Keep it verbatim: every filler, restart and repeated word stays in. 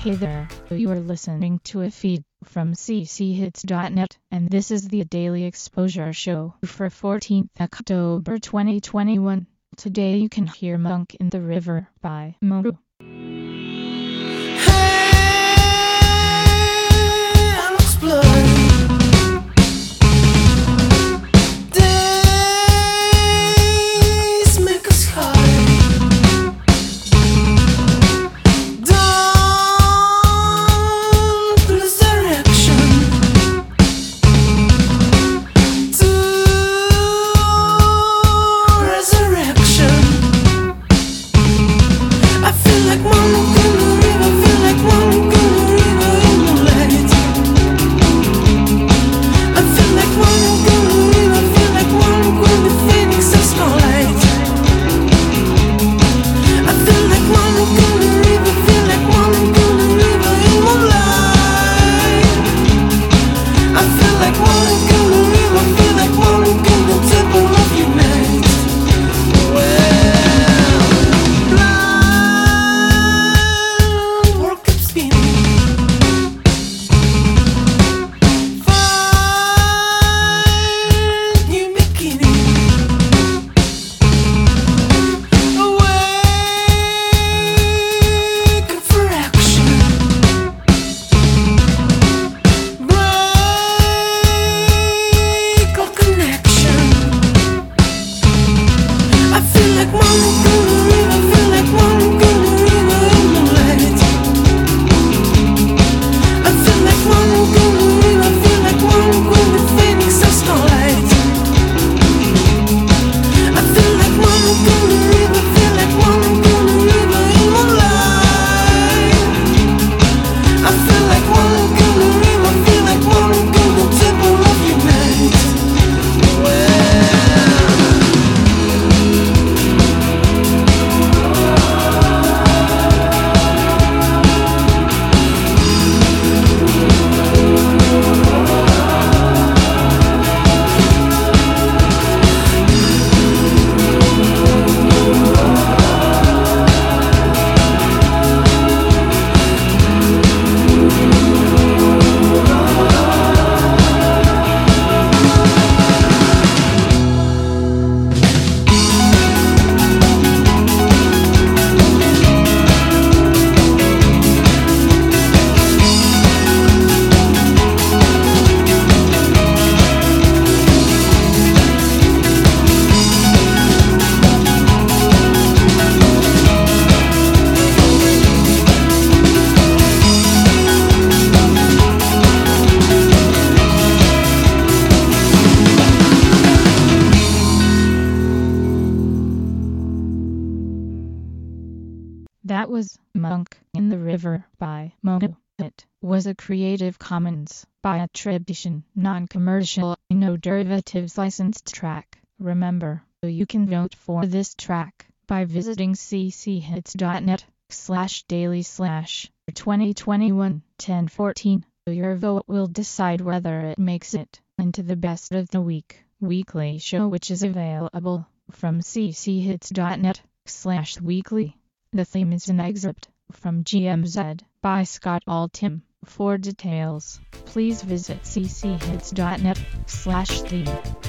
Hey there, you are listening to a feed from c c hits dot net, and this is the Daily Exposure Show for fourteenth October twenty twenty-one. Today you can hear Monk in the River by Moru. That was Monk in the River by Moru. It was a Creative Commons by attribution, non-commercial, no derivatives licensed track. Remember, you can vote for this track by visiting c c hits dot net slash daily slash twenty twenty-one ten fourteen. Your vote will decide whether it makes it into the Best of the Week weekly show, which is available from c c hits dot net slash weekly. The theme is an excerpt from G M Z by Scott Altham. For details, please visit c c hits dot net slash theme.